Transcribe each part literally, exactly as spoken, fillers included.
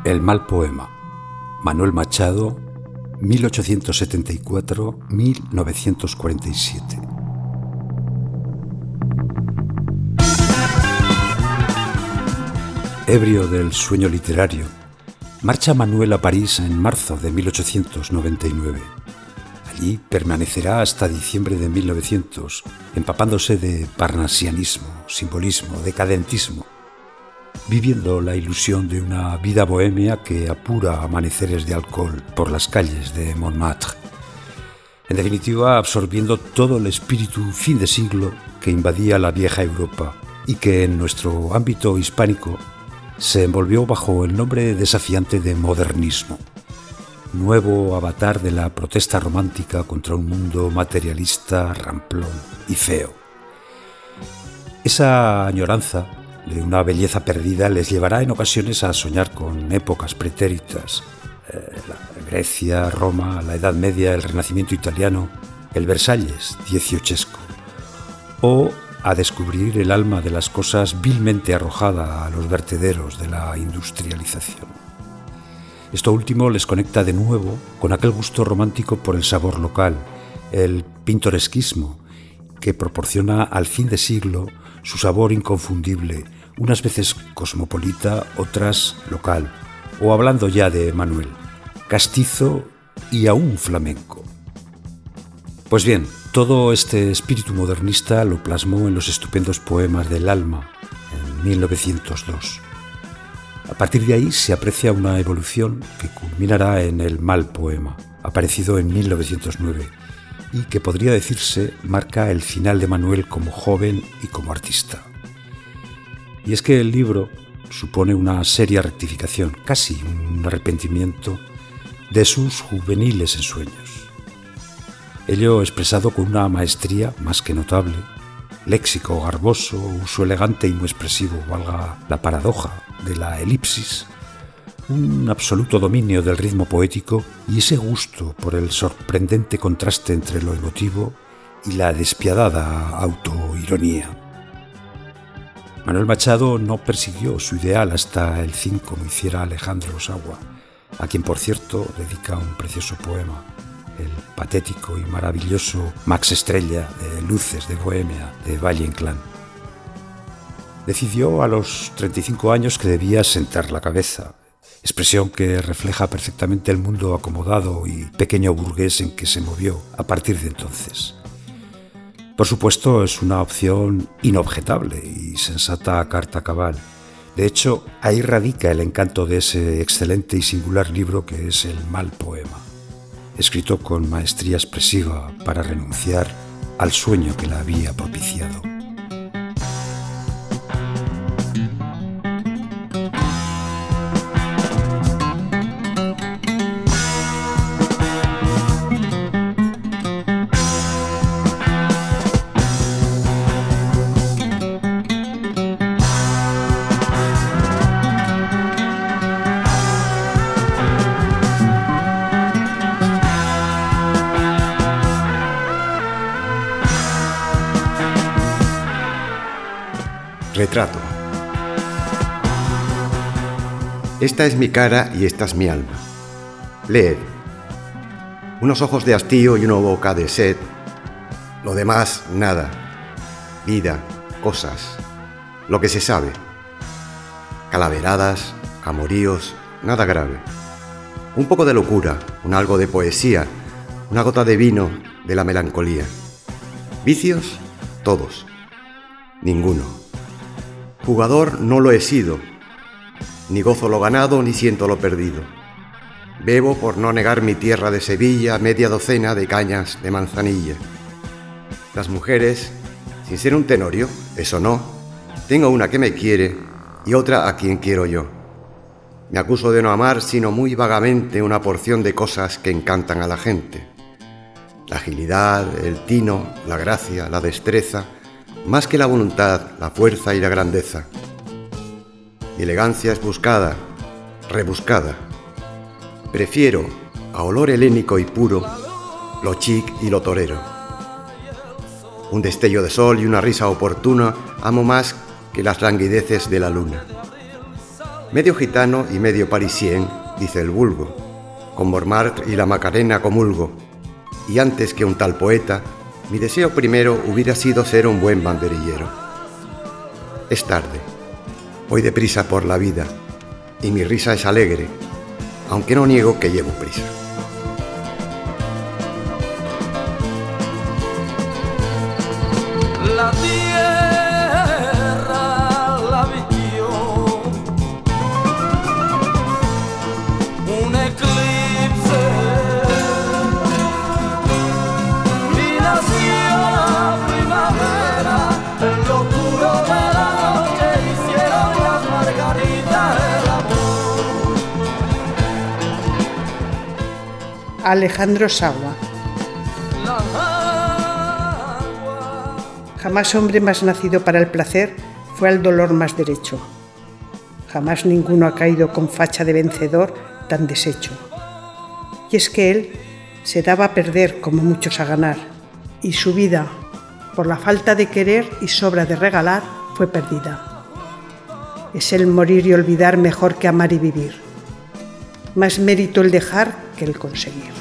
El mal poema. Manuel Machado, mil ochocientos setenta y cuatro a mil novecientos cuarenta y siete. Ebrio del sueño literario, marcha Manuel a París en marzo de mil ochocientos noventa y nueve. Allí permanecerá hasta diciembre de mil novecientos, empapándose de parnasianismo, simbolismo, decadentismo, viviendo la ilusión de una vida bohemia que apura amaneceres de alcohol por las calles de Montmartre. En definitiva, absorbiendo todo el espíritu fin de siglo que invadía la vieja Europa y que en nuestro ámbito hispánico se envolvió bajo el nombre desafiante de modernismo, nuevo avatar de la protesta romántica contra un mundo materialista, ramplón y feo. Esa añoranza de una belleza perdida les llevará en ocasiones a soñar con épocas pretéritas, eh, la Grecia, Roma, la Edad Media, el Renacimiento italiano, el Versalles dieciochesco, o a descubrir el alma de las cosas vilmente arrojada a los vertederos de la industrialización. Esto último les conecta de nuevo con aquel gusto romántico por el sabor local, el pintoresquismo, que proporciona al fin de siglo su sabor inconfundible, unas veces cosmopolita, otras local, o hablando ya de Manuel, castizo y aún flamenco. Pues bien, todo este espíritu modernista lo plasmó en los estupendos poemas del Alma, en mil novecientos dos. A partir de ahí se aprecia una evolución que culminará en el mal poema, aparecido en mil novecientos nueve, y que podría decirse marca el final de Manuel como joven y como artista. Y es que el libro supone una seria rectificación, casi un arrepentimiento, de sus juveniles ensueños. Ello expresado con una maestría más que notable, léxico garboso, uso elegante y muy expresivo, valga la paradoja de la elipsis, un absoluto dominio del ritmo poético y ese gusto por el sorprendente contraste entre lo emotivo y la despiadada autoironía. Manuel Machado no persiguió su ideal hasta el fin como hiciera Alejandro Osagua, a quien por cierto dedica un precioso poema, el patético y maravilloso Max Estrella de Luces de Bohemia de Valle Inclán. Decidió a los treinta y cinco años que debía sentar la cabeza, expresión que refleja perfectamente el mundo acomodado y pequeño burgués en que se movió a partir de entonces. Por supuesto, es una opción inobjetable y sensata a carta cabal. De hecho, ahí radica el encanto de ese excelente y singular libro que es El mal poema, escrito con maestría expresiva para renunciar al sueño que la había propiciado. Retrato. Esta es mi cara y esta es mi alma. Leed. Unos ojos de hastío y una boca de sed. Lo demás, nada. Vida, cosas, lo que se sabe. Calaveradas, amoríos, nada grave. Un poco de locura, un algo de poesía, una gota de vino de la melancolía. Vicios, todos. Ninguno. Jugador no lo he sido, ni gozo lo ganado ni siento lo perdido. Bebo por no negar mi tierra de Sevilla media docena de cañas de manzanilla. Las mujeres, sin ser un tenorio, eso no, tengo una que me quiere y otra a quien quiero yo. Me acuso de no amar sino muy vagamente una porción de cosas que encantan a la gente. La agilidad, el tino, la gracia, la destreza, más que la voluntad, la fuerza y la grandeza. Mi elegancia es buscada, rebuscada. Prefiero, a olor helénico y puro, lo chic y lo torero. Un destello de sol y una risa oportuna amo más que las languideces de la luna. Medio gitano y medio parisien, dice el vulgo, con Montmartre y la Macarena comulgo, y antes que un tal poeta, mi deseo primero hubiera sido ser un buen banderillero. Es tarde, voy deprisa por la vida, y mi risa es alegre, aunque no niego que llevo prisa. La tierra la vistió un eclipse y nació la primavera en lo oscuro de la noche, hicieron las margaritas el amor. Alejandro Sagua. Jamás hombre más nacido para el placer fue al dolor más derecho. Jamás ninguno ha caído con facha de vencedor tan deshecho. Y es que él se daba a perder como muchos a ganar, y su vida, por la falta de querer y sobra de regalar, fue perdida. Es el morir y olvidar mejor que amar y vivir. Más mérito el dejar que el conseguir.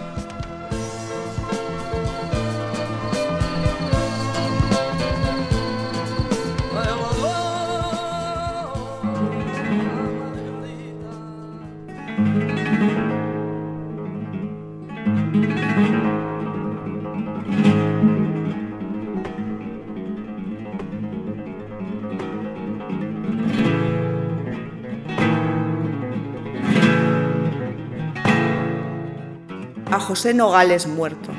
A José Nogales muerto.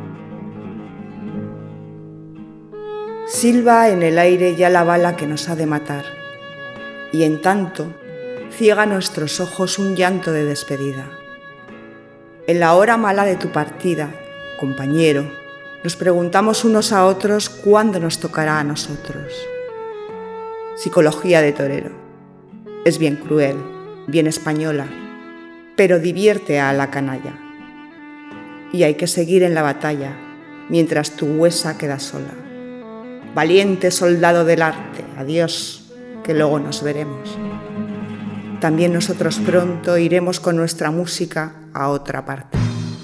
Silba en el aire ya la bala que nos ha de matar, y en tanto ciega nuestros ojos un llanto de despedida. En la hora mala de tu partida, compañero, nos preguntamos unos a otros cuándo nos tocará a nosotros. Psicología de torero. Es bien cruel, bien española, pero divierte a la canalla. Y hay que seguir en la batalla, mientras tu huesa queda sola. Valiente soldado del arte, adiós, que luego nos veremos. También nosotros pronto iremos con nuestra música a otra parte.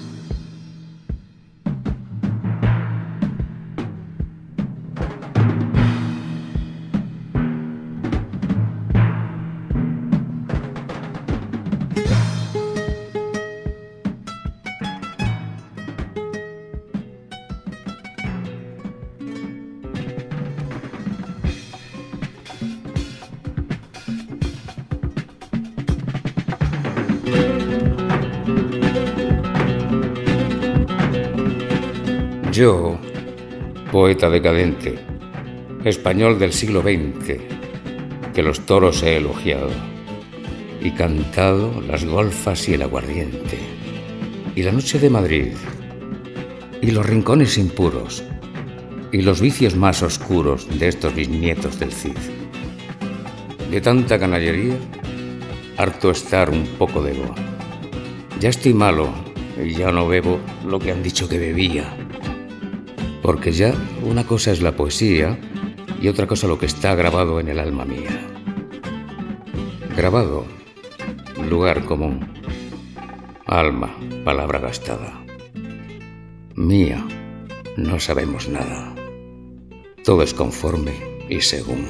Yo, poeta decadente, español del siglo veinte, que los toros he elogiado y cantado las golfas y el aguardiente, y la noche de Madrid, y los rincones impuros, y los vicios más oscuros de estos bisnietos del Cid. De tanta canallería, harto estar un poco de go. Ya estoy malo y ya no bebo lo que han dicho que bebía. Porque ya una cosa es la poesía y otra cosa lo que está grabado en el alma mía. Grabado, lugar común. Alma, palabra gastada. Mía, no sabemos nada. Todo es conforme y según.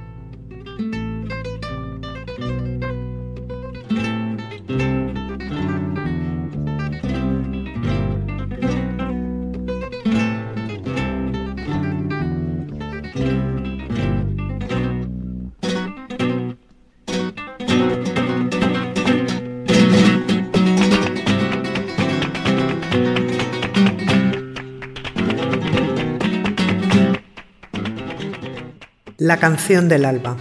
La canción del alba.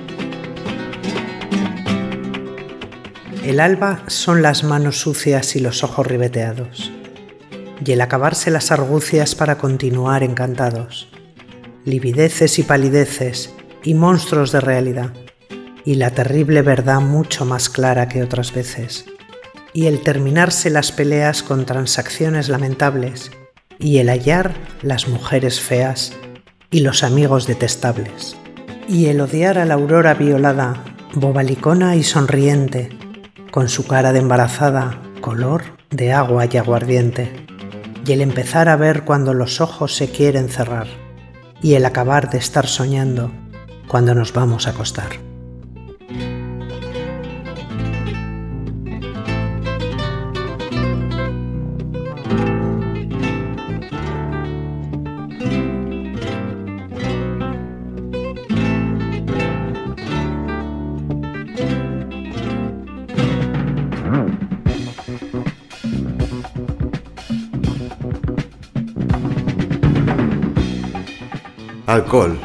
El alba son las manos sucias y los ojos ribeteados, y el acabarse las argucias para continuar encantados, livideces y palideces y monstruos de realidad, y la terrible verdad mucho más clara que otras veces, y el terminarse las peleas con transacciones lamentables, y el hallar las mujeres feas y los amigos detestables, y el odiar a la aurora violada bobalicona y sonriente, con su cara de embarazada, color de agua y aguardiente, y el empezar a ver cuando los ojos se quieren cerrar, y el acabar de estar soñando cuando nos vamos a acostar. Alcohol.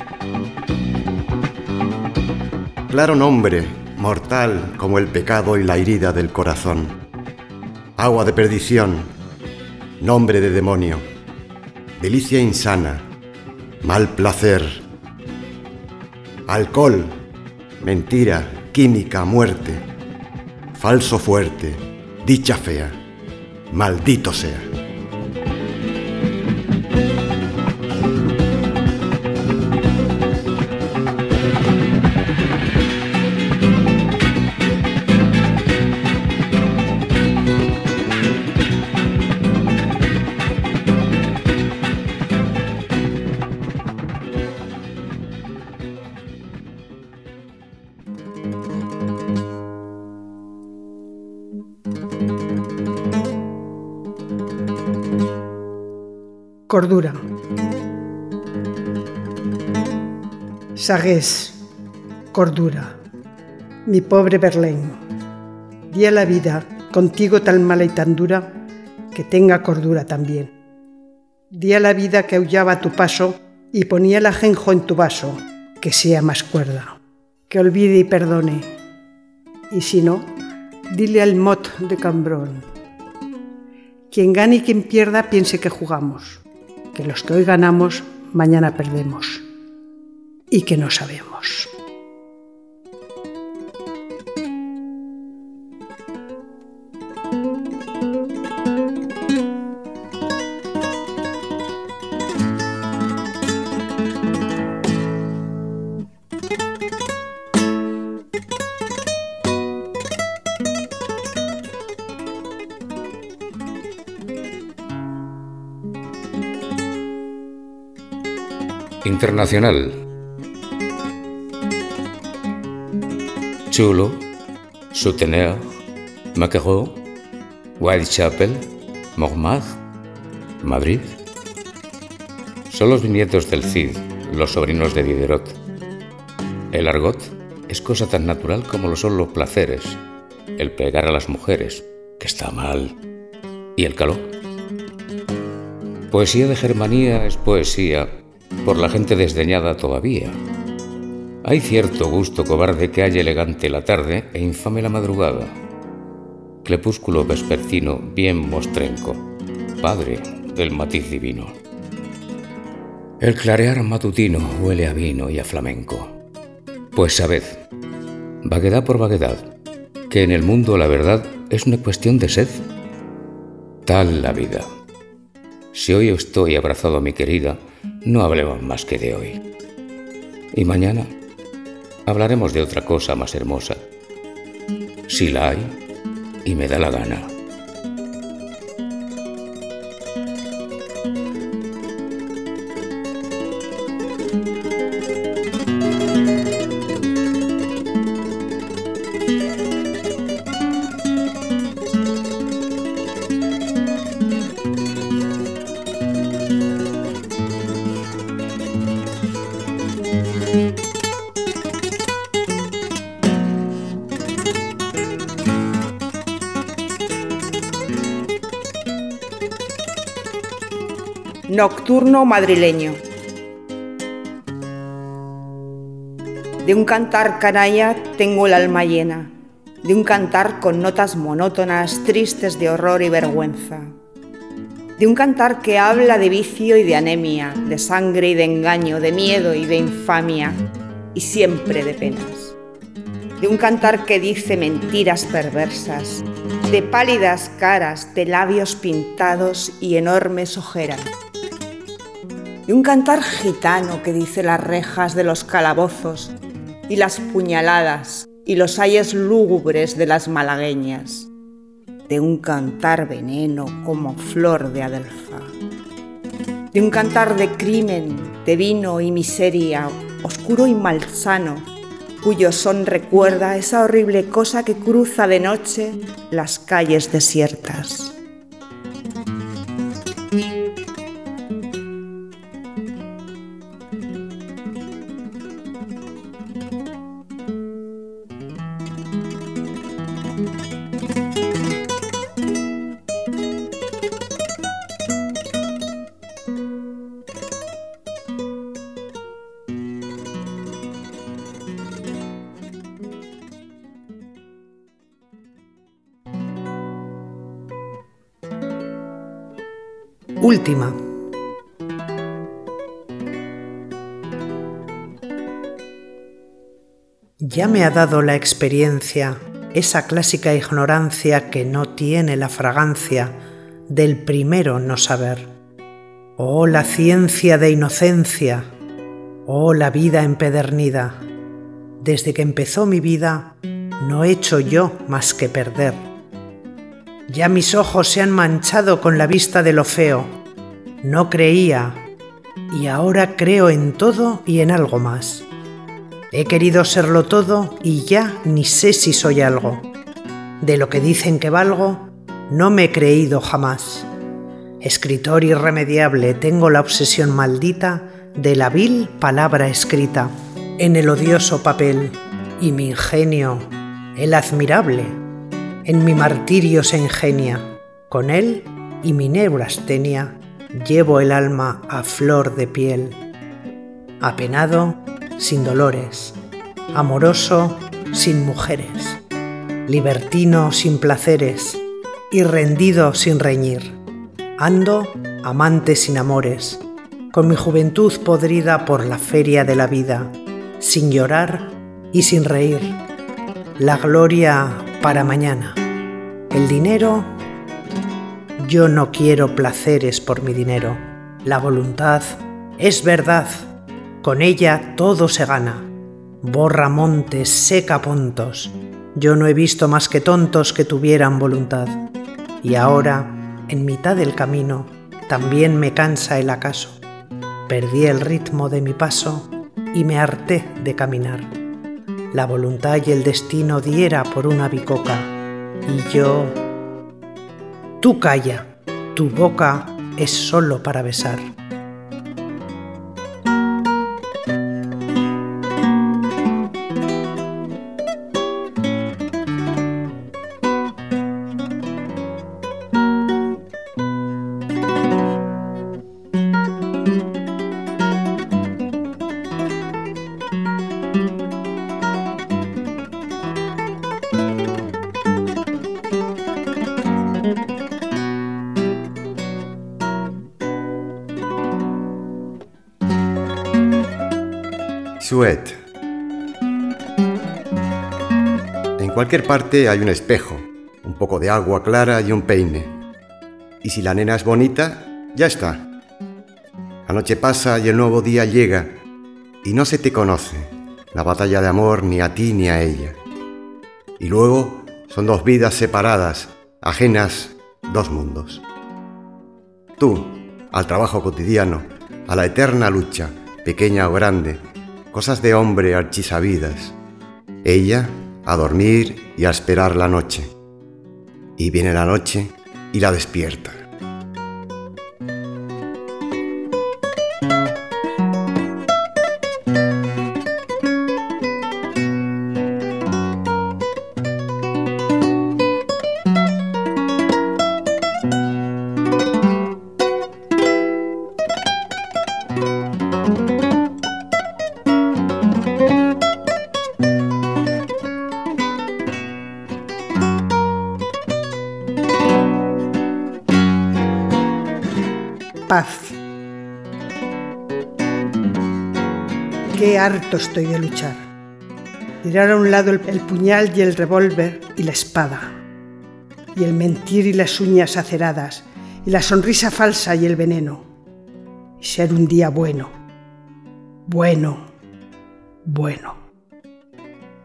Claro nombre, mortal como el pecado y la herida del corazón. Agua de perdición, nombre de demonio. Delicia insana, mal placer. Alcohol, mentira, química, muerte. Falso fuerte, dicha fea, maldito sea. Cordura. Sagés, cordura, mi pobre Verlaine, di a la vida contigo tan mala y tan dura que tenga cordura también. Di a la vida que aullaba a tu paso y ponía el ajenjo en tu vaso, que sea más cuerda, que olvide y perdone. Y si no, dile al mot de Cambrón: quien gane y quien pierda piense que jugamos, que los que hoy ganamos, mañana perdemos, y que no sabemos. Internacional. Chulo, Souteneur, Maquereau, Whitechapel, Montmartre, Madrid. Son los bisnietos del Cid, los sobrinos de Diderot. El argot es cosa tan natural como lo son los placeres, el pegar a las mujeres, que está mal, y el calor. Poesía de Germanía es poesía por la gente desdeñada todavía. Hay cierto gusto cobarde que halla elegante la tarde e infame la madrugada. Crepúsculo vespertino bien mostrenco, padre del matiz divino. El clarear matutino huele a vino y a flamenco. Pues sabed, vaguedad por vaguedad, que en el mundo la verdad es una cuestión de sed. Tal la vida. Si hoy estoy abrazado a mi querida, no hablemos más que de hoy. Y mañana hablaremos de otra cosa más hermosa, si la hay y me da la gana. Nocturno madrileño. De un cantar canalla tengo el alma llena, de un cantar con notas monótonas, tristes de horror y vergüenza, de un cantar que habla de vicio y de anemia, de sangre y de engaño, de miedo y de infamia, y siempre de penas, de un cantar que dice mentiras perversas, de pálidas caras, de labios pintados y enormes ojeras, de un cantar gitano que dice las rejas de los calabozos y las puñaladas y los ayes lúgubres de las malagueñas, de un cantar veneno como flor de adelfa, de un cantar de crimen, de vino y miseria, oscuro y malsano, cuyo son recuerda esa horrible cosa que cruza de noche las calles desiertas. Última. Ya me ha dado la experiencia esa clásica ignorancia que no tiene la fragancia del primero no saber. Oh, la ciencia de inocencia, oh, la vida empedernida. Desde que empezó mi vida no he hecho yo más que perder. Ya mis ojos se han manchado con la vista de lo feo. No creía, y ahora creo en todo y en algo más. He querido serlo todo y ya ni sé si soy algo. De lo que dicen que valgo, no me he creído jamás. Escritor irremediable, tengo la obsesión maldita de la vil palabra escrita en el odioso papel, y mi ingenio, el admirable, en mi martirio se ingenia. Con él y mi neurastenia llevo el alma a flor de piel. Apenado, sin dolores, amoroso, sin mujeres, libertino, sin placeres, y rendido, sin reñir. Ando, amante sin amores, con mi juventud podrida por la feria de la vida, sin llorar y sin reír. La gloria para mañana. El dinero, yo no quiero placeres por mi dinero. La voluntad es verdad, con ella todo se gana. Borra montes, seca pontos. Yo no he visto más que tontos que tuvieran voluntad. Y ahora, en mitad del camino, también me cansa el acaso. Perdí el ritmo de mi paso y me harté de caminar. La voluntad y el destino diera por una bicoca, y yo... Tú calla, tu boca es solo para besar. Suet. En cualquier parte hay un espejo, un poco de agua clara y un peine. Y si la nena es bonita, ya está. La noche pasa y el nuevo día llega, y no se te conoce la batalla de amor ni a ti ni a ella. Y luego son dos vidas separadas, ajenas, dos mundos. Tú, al trabajo cotidiano, a la eterna lucha, pequeña o grande, cosas de hombre archisabidas. Ella, a dormir y a esperar la noche. Y viene la noche y la despierta. Paz. Qué harto estoy de luchar. Tirar a un lado el, el puñal y el revólver y la espada, y el mentir y las uñas aceradas, y la sonrisa falsa y el veneno, y ser un día bueno, bueno, bueno.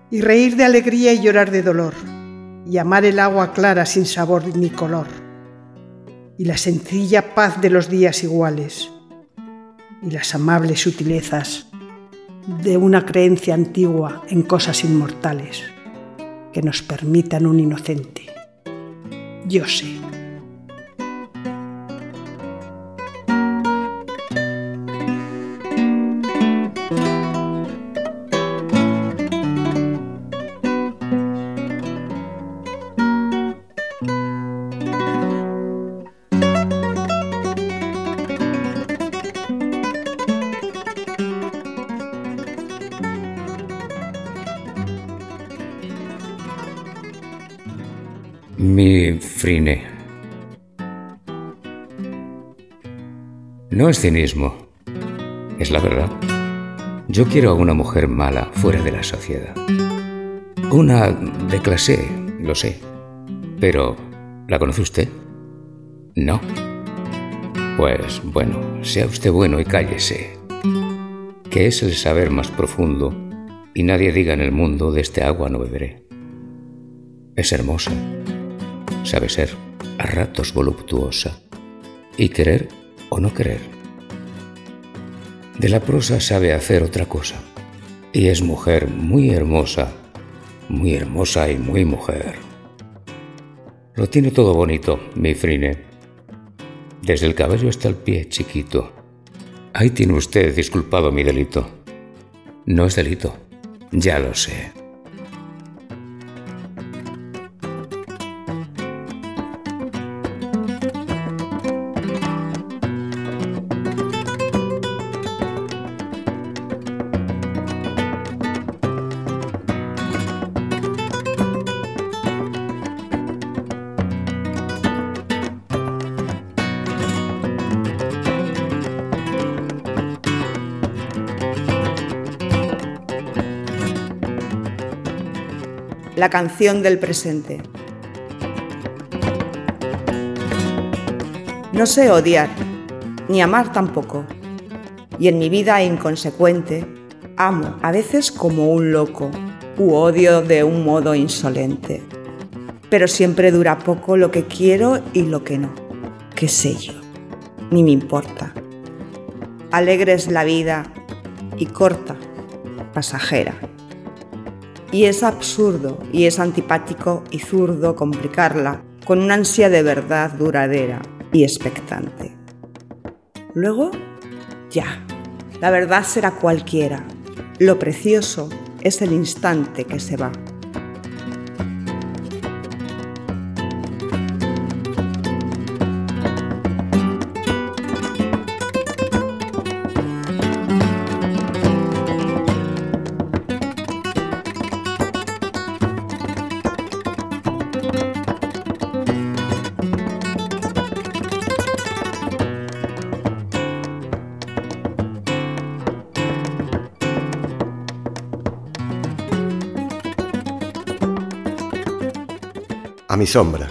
y reír de alegría y llorar de dolor, y amar el agua clara sin sabor ni color, y la sencilla paz de los días iguales, y las amables sutilezas de una creencia antigua en cosas inmortales que nos permitan un inocente yo sé. Mi Frine. No es cinismo, es la verdad. Yo quiero a una mujer mala fuera de la sociedad. Una de clase, lo sé. Pero, ¿la conoce usted? ¿No? Pues bueno, sea usted bueno y cállese. Que es el saber más profundo y nadie diga en el mundo de este agua no beberé. Es hermosa. Sabe ser a ratos voluptuosa y querer o no querer. De la prosa sabe hacer otra cosa y es mujer muy hermosa, muy hermosa y muy mujer. Lo tiene todo bonito, mi Frine. Desde el cabello hasta el pie chiquito. Ahí tiene usted disculpado mi delito. No es delito, ya lo sé. La canción del presente. No sé odiar, ni amar tampoco, y en mi vida inconsecuente amo a veces como un loco, u odio de un modo insolente. Pero siempre dura poco lo que quiero y lo que no, qué sé yo, ni me importa. Alegre es la vida y corta, pasajera. Y es absurdo y es antipático y zurdo complicarla con una ansia de verdad duradera y expectante. Luego, ya, la verdad será cualquiera. Lo precioso es el instante que se va. A mi sombra.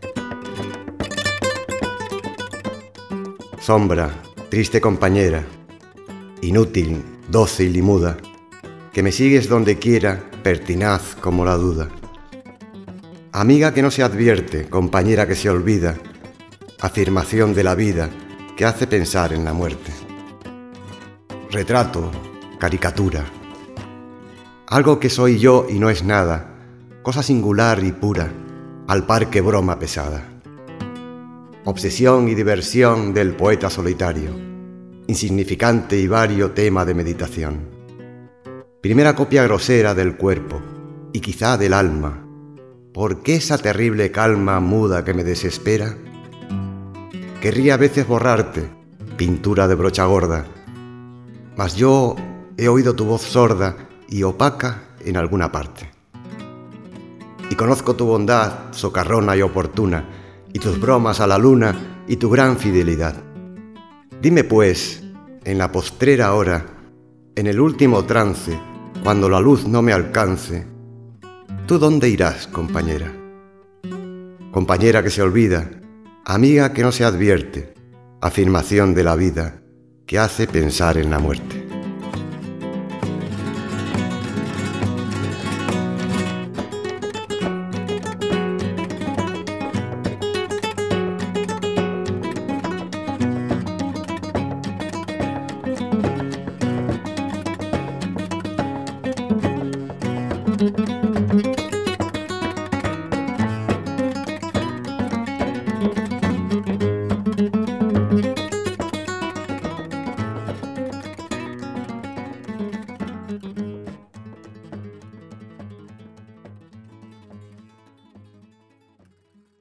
Sombra, triste compañera, inútil, dócil y muda, que me sigues donde quiera, pertinaz como la duda. Amiga que no se advierte, compañera que se olvida, afirmación de la vida que hace pensar en la muerte. Retrato, caricatura, algo que soy yo y no es nada, cosa singular y pura, al par que broma pesada. Obsesión y diversión del poeta solitario, insignificante y vario tema de meditación. Primera copia grosera del cuerpo, y quizá del alma. ¿Por qué esa terrible calma muda que me desespera? Querría a veces borrarte, pintura de brocha gorda, mas yo he oído tu voz sorda y opaca en alguna parte. Y conozco tu bondad, socarrona y oportuna, y tus bromas a la luna y tu gran fidelidad. Dime pues, en la postrera hora, en el último trance, cuando la luz no me alcance, ¿tú dónde irás, compañera? Compañera que se olvida, amiga que no se advierte, afirmación de la vida que hace pensar en la muerte.